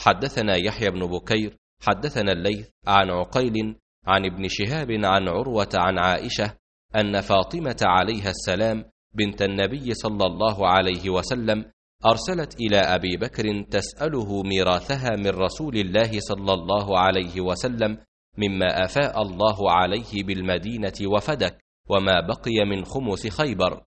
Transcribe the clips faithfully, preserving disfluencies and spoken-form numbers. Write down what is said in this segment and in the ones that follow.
حدثنا يحيى بن بكير حدثنا الليث عن عقيل عن ابن شهاب عن عروة عن عائشة أن فاطمة عليها السلام بنت النبي صلى الله عليه وسلم أرسلت إلى أبي بكر تسأله ميراثها من رسول الله صلى الله عليه وسلم مما أفاء الله عليه بالمدينة وفدك وما بقي من خمس خيبر.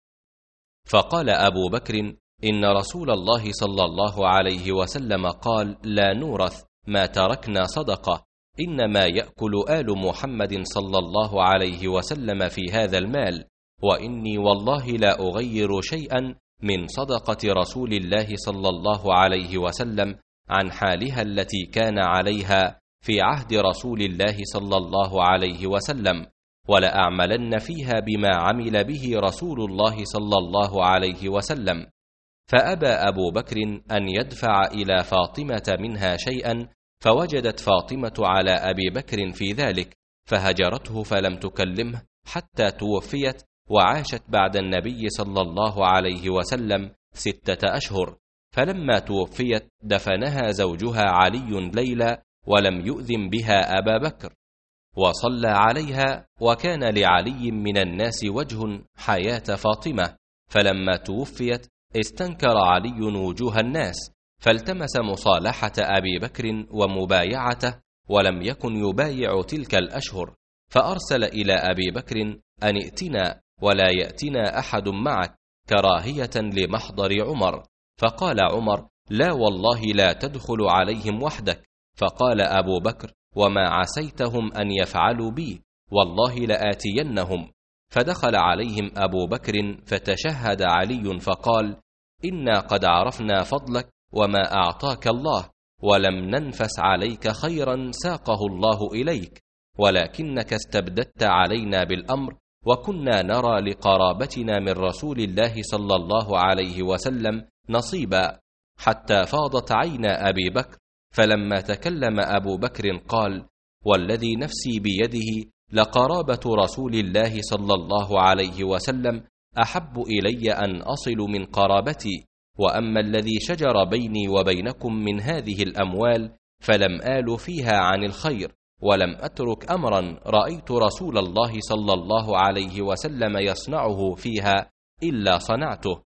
فقال أبو بكر: إن رسول الله صلى الله عليه وسلم قال: لا نورث ما تركنا صدقة، إنما يأكل آل محمد صلى الله عليه وسلم في هذا المال، وإني والله لا أغير شيئا من صدقة رسول الله صلى الله عليه وسلم عن حالها التي كان عليها في عهد رسول الله صلى الله عليه وسلم، ولأعملن فيها بما عمل به رسول الله صلى الله عليه وسلم. فأبى أبو بكر أن يدفع إلى فاطمة منها شيئا، فوجدت فاطمة على أبي بكر في ذلك، فهجرته فلم تكلمه حتى توفيت، وعاشت بعد النبي صلى الله عليه وسلم ستة أشهر. فلما توفيت دفنها زوجها علي ليلى، ولم يؤذن بها أبا بكر، وصلى عليها، وكان لعلي من الناس وجه حياة فاطمة، فلما توفيت استنكر علي وجوه الناس، فالتمس مصالحة أبي بكر ومبايعته، ولم يكن يبايع تلك الأشهر، فأرسل إلى أبي بكر أن ائتنا ولا يأتنا أحد معك، كراهية لمحضر عمر. فقال عمر: لا والله لا تدخل عليهم وحدك. فقال أبو بكر: وما عسيتهم أن يفعلوا بي، والله لآتينهم. فدخل عليهم أبو بكر فتشهد علي فقال: إنا قد عرفنا فضلك وما أعطاك الله، ولم ننفس عليك خيرا ساقه الله إليك، ولكنك استبددت علينا بالأمر، وكنا نرى لقرابتنا من رسول الله صلى الله عليه وسلم نصيبا، حتى فاضت عين أبي بكر. فلما تكلم أبو بكر قال: والذي نفسي بيده لقرابة رسول الله صلى الله عليه وسلم أحب إلي أن أصل من قرابتي، وأما الذي شجر بيني وبينكم من هذه الأموال فلم آل فيها عن الخير، ولم أترك أمرا رأيت رسول الله صلى الله عليه وسلم يصنعه فيها إلا صنعته.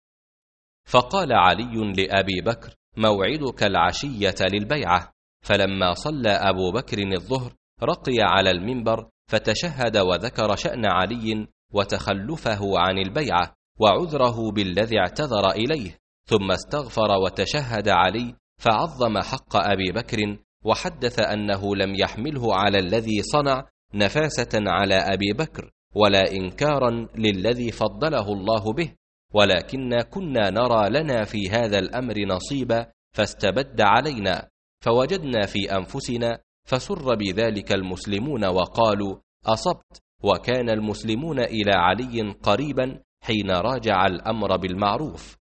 فقال علي لأبي بكر: موعدك العشية للبيعة. فلما صلى أبو بكر الظهر رقي على المنبر فتشهد وذكر شأن علي وتخلفه عن البيعة وعذره بالذي اعتذر إليه، ثم استغفر وتشهد علي، فعظم حق أبي بكر، وحدث أنه لم يحمله على الذي صنع نفاسة على أبي بكر ولا إنكارا للذي فضله الله به، ولكن كنا نرى لنا في هذا الأمر نصيبا فاستبد علينا، فوجدنا في أنفسنا، فسر بذلك المسلمون وقالوا: أصبت. وكان المسلمون إلى علي قريبا حين راجع الأمر بالمعروف.